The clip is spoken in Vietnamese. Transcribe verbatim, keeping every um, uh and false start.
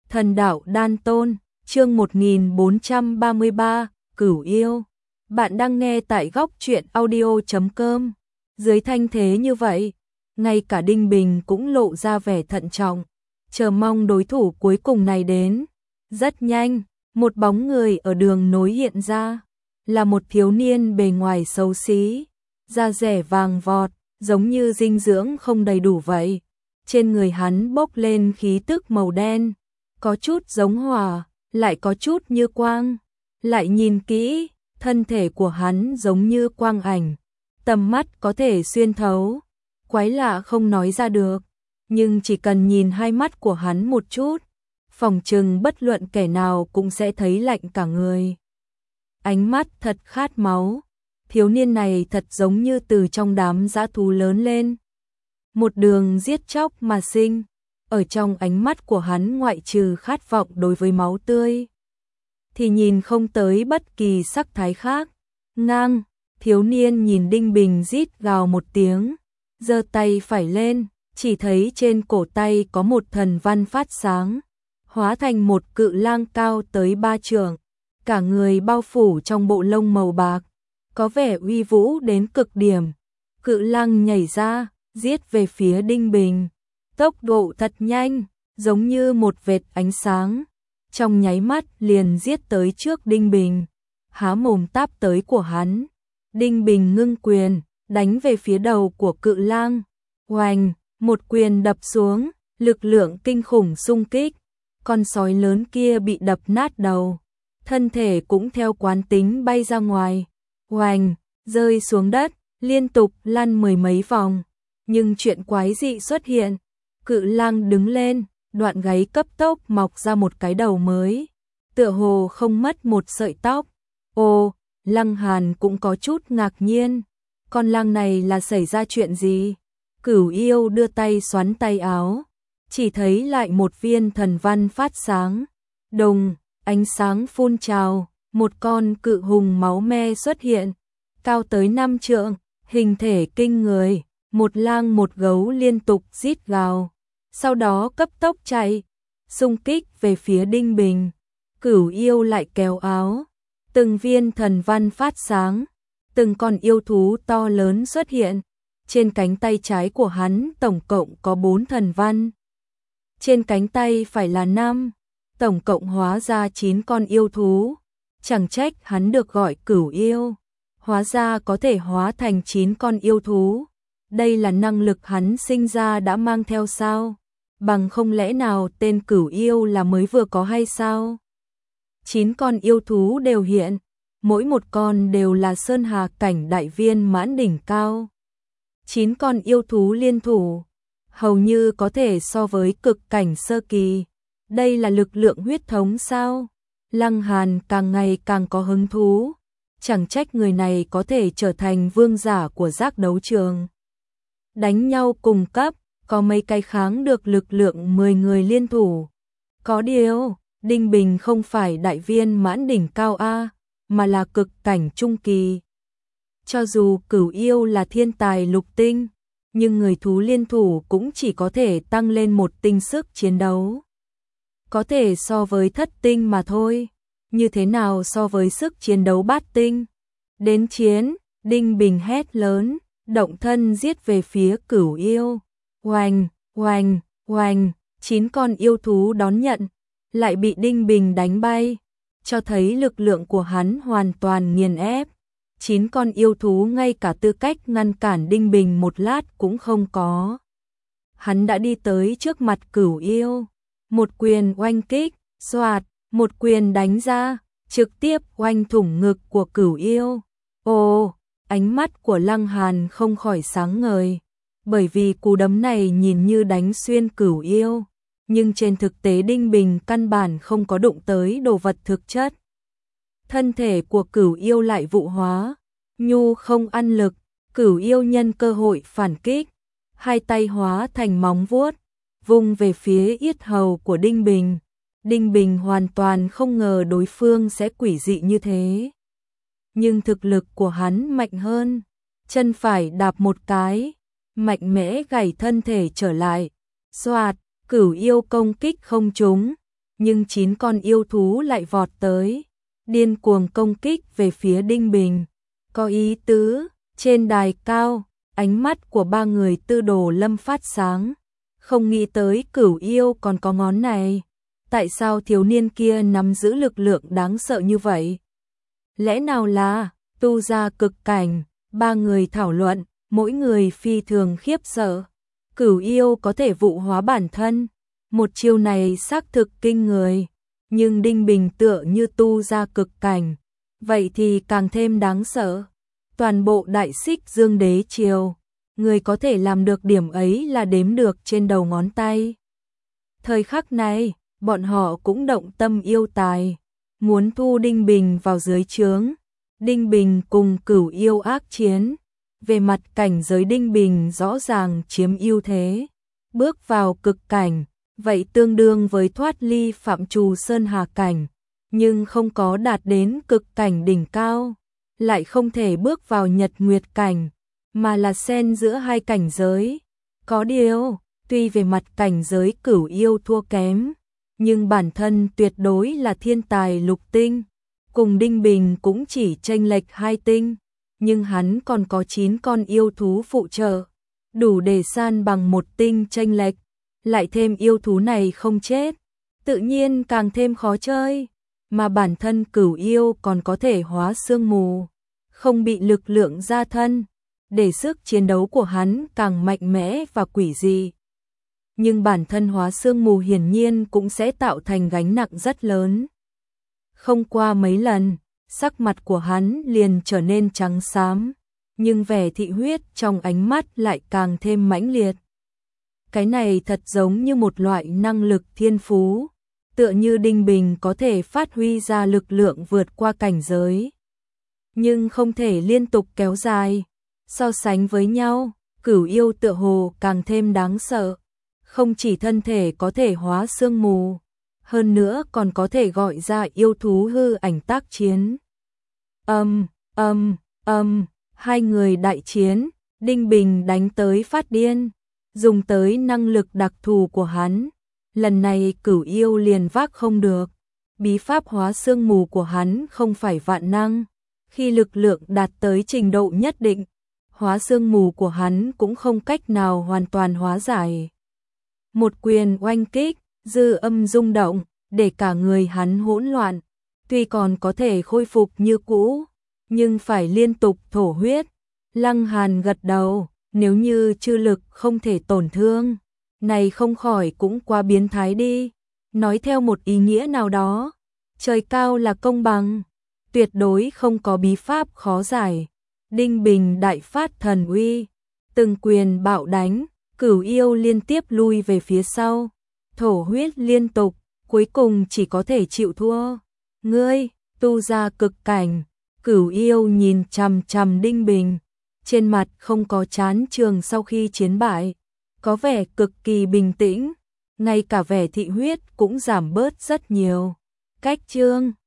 Thần đạo đan tôn, chương một nghìn bốn trăm ba mươi ba, Cửu yêu. Bạn đang nghe tại góc truyện audio chấm com. Dưới thanh thế như vậy, ngay cả Đinh Bình cũng lộ ra vẻ thận trọng, chờ mong đối thủ cuối cùng này đến. Rất nhanh, một bóng người ở đường nối hiện ra, là một thiếu niên bề ngoài xấu xí, da dẻ vàng vọt, giống như dinh dưỡng không đầy đủ vậy. Trên người hắn bốc lên khí tức màu đen, có chút giống hỏa, lại có chút như quang. Lại nhìn kỹ, thân thể của hắn giống như quang ảnh, tầm mắt có thể xuyên thấu. Quái lạ không nói ra được, nhưng chỉ cần nhìn hai mắt của hắn một chút, phỏng chừng bất luận kẻ nào cũng sẽ thấy lạnh cả người. Ánh mắt thật khát máu, thiếu niên này thật giống như từ trong đám dã thú lớn lên. Một đường giết chóc mà sinh, ở trong ánh mắt của hắn ngoại trừ khát vọng đối với máu tươi, thì nhìn không tới bất kỳ sắc thái khác. Ngang, thiếu niên nhìn Đinh Bình rít gào một tiếng, giơ tay phải lên, chỉ thấy trên cổ tay có một thần văn phát sáng, hóa thành một cự lang cao tới ba trượng, cả người bao phủ trong bộ lông màu bạc, có vẻ uy vũ đến cực điểm. Cự lang nhảy ra, giết về phía Đinh Bình, tốc độ thật nhanh, giống như một vệt ánh sáng, trong nháy mắt liền giết tới trước Đinh Bình, há mồm táp tới của hắn. Đinh Bình ngưng quyền, đánh về phía đầu của cự lang. Oành, một quyền đập xuống, lực lượng kinh khủng xung kích, con sói lớn kia bị đập nát đầu, thân thể cũng theo quán tính bay ra ngoài. Oành, rơi xuống đất, liên tục lăn mười mấy vòng. Nhưng chuyện quái dị xuất hiện, cự lang đứng lên, đoạn gáy cấp tốc mọc ra một cái đầu mới, tựa hồ không mất một sợi tóc. Ồ, Lăng Hàn cũng có chút ngạc nhiên, con lang này là xảy ra chuyện gì? Cửu yêu đưa tay xoắn tay áo, chỉ thấy lại một viên thần văn phát sáng, đồng, ánh sáng phun trào, một con cự hùng máu me xuất hiện, cao tới năm trượng, hình thể kinh người. Một lang một gấu liên tục rít gào, sau đó cấp tốc chạy, xung kích về phía Đinh Bình. Cửu yêu lại kéo áo, từng viên thần văn phát sáng, từng con yêu thú to lớn xuất hiện. Trên cánh tay trái của hắn tổng cộng có bốn thần văn, trên cánh tay phải là năm, tổng cộng hóa ra chín con yêu thú. Chẳng trách hắn được gọi cửu yêu, hóa ra có thể hóa thành chín con yêu thú. Đây là năng lực hắn sinh ra đã mang theo sao? Bằng không lẽ nào tên cửu yêu là mới vừa có hay sao? Chín con yêu thú đều hiện, mỗi một con đều là sơn hà cảnh đại viên mãn đỉnh cao. Chín con yêu thú liên thủ, hầu như có thể so với cực cảnh sơ kỳ. Đây là lực lượng huyết thống sao? Lăng Hàn càng ngày càng có hứng thú. Chẳng trách người này có thể trở thành vương giả của giác đấu trường. Đánh nhau cùng cấp, có mấy cái kháng được lực lượng mười người liên thủ. Có điều, Đinh Bình không phải đại viên mãn đỉnh cao A, mà là cực cảnh trung kỳ. Cho dù cửu yêu là thiên tài lục tinh, nhưng người thú liên thủ cũng chỉ có thể tăng lên một tinh sức chiến đấu. Có thể so với thất tinh mà thôi, như thế nào so với sức chiến đấu bát tinh. Đến chiến, Đinh Bình hét lớn, động thân giết về phía cửu yêu. Oành, oành, oành, chín con yêu thú đón nhận, lại bị Đinh Bình đánh bay, cho thấy lực lượng của hắn hoàn toàn nghiền ép. Chín con yêu thú ngay cả tư cách ngăn cản Đinh Bình một lát cũng không có. Hắn đã đi tới trước mặt cửu yêu, một quyền oanh kích, xoạt, một quyền đánh ra, trực tiếp oanh thủng ngực của cửu yêu. Ồ! Ánh mắt của Lăng Hàn không khỏi sáng ngời, bởi vì cú đấm này nhìn như đánh xuyên cửu yêu, nhưng trên thực tế Đinh Bình căn bản không có đụng tới đồ vật thực chất. Thân thể của cửu yêu lại vụ hóa, nhu không ăn lực, cửu yêu nhân cơ hội phản kích, hai tay hóa thành móng vuốt, vung về phía yết hầu của Đinh Bình. Đinh Bình hoàn toàn không ngờ đối phương sẽ quỷ dị như thế. Nhưng thực lực của hắn mạnh hơn, chân phải đạp một cái, mạnh mẽ gảy thân thể trở lại. Xoạt, cửu yêu công kích không trúng, nhưng chín con yêu thú lại vọt tới, điên cuồng công kích về phía Đinh Bình. Có ý tứ, trên đài cao, ánh mắt của ba người Tư Đồ Lâm phát sáng, không nghĩ tới Cửu Yêu còn có ngón này. Tại sao thiếu niên kia nắm giữ lực lượng đáng sợ như vậy? Lẽ nào là tu gia cực cảnh? Ba người thảo luận, mỗi người phi thường khiếp sợ. Cửu Yêu có thể vụ hóa bản thân, một chiêu này xác thực kinh người, nhưng Đinh Bình tựa như tu gia cực cảnh, vậy thì càng thêm đáng sợ. Toàn bộ Đại Xích Dương Đế triều, người có thể làm được điểm ấy là đếm được trên đầu ngón tay. Thời khắc này, bọn họ cũng động tâm yêu tài, muốn thu Đinh Bình vào dưới trướng. Đinh Bình cùng Cửu Yêu ác chiến, về mặt cảnh giới Đinh Bình rõ ràng chiếm ưu thế, bước vào cực cảnh, vậy tương đương với thoát ly phạm trù sơn hà cảnh, nhưng không có đạt đến cực cảnh đỉnh cao, lại không thể bước vào nhật nguyệt cảnh, mà là xen giữa hai cảnh giới. Có điều, tuy về mặt cảnh giới Cửu Yêu thua kém, nhưng bản thân tuyệt đối là thiên tài lục tinh, cùng Đinh Bình cũng chỉ chênh lệch hai tinh, nhưng hắn còn có chín con yêu thú phụ trợ, đủ để san bằng một tinh chênh lệch, lại thêm yêu thú này không chết, tự nhiên càng thêm khó chơi, mà bản thân Cửu Yêu còn có thể hóa sương mù, không bị lực lượng gia thân, để sức chiến đấu của hắn càng mạnh mẽ và quỷ dị. Nhưng bản thân hóa sương mù hiển nhiên cũng sẽ tạo thành gánh nặng rất lớn. Không qua mấy lần, sắc mặt của hắn liền trở nên trắng xám, nhưng vẻ thị huyết trong ánh mắt lại càng thêm mãnh liệt. Cái này thật giống như một loại năng lực thiên phú, tựa như Đinh Bình có thể phát huy ra lực lượng vượt qua cảnh giới, nhưng không thể liên tục kéo dài. So sánh với nhau, Cửu Yêu tựa hồ càng thêm đáng sợ, không chỉ thân thể có thể hóa sương mù, hơn nữa còn có thể gọi ra yêu thú hư ảnh tác chiến. Âm, âm, âm, hai người đại chiến, Đinh Bình đánh tới phát điên, dùng tới năng lực đặc thù của hắn. Lần này Cửu Yêu liền vác không được, bí pháp hóa sương mù của hắn không phải vạn năng, khi lực lượng đạt tới trình độ nhất định, hóa sương mù của hắn cũng không cách nào hoàn toàn hóa giải. Một quyền oanh kích, dư âm rung động, để cả người hắn hỗn loạn, tuy còn có thể khôi phục như cũ, nhưng phải liên tục thổ huyết. Lăng Hàn gật đầu, nếu như chư lực không thể tổn thương, này không khỏi cũng quá biến thái đi. Nói theo một ý nghĩa nào đó, trời cao là công bằng, tuyệt đối không có bí pháp khó giải. Đinh Bình đại phát thần uy, từng quyền bạo đánh, Cửu Yêu liên tiếp lui về phía sau, thổ huyết liên tục, cuối cùng chỉ có thể chịu thua. Ngươi, tu gia cực cảnh, Cửu Yêu nhìn chằm chằm Đinh Bình, trên mặt không có chán trường sau khi chiến bại, có vẻ cực kỳ bình tĩnh, ngay cả vẻ thị huyết cũng giảm bớt rất nhiều. Cách chương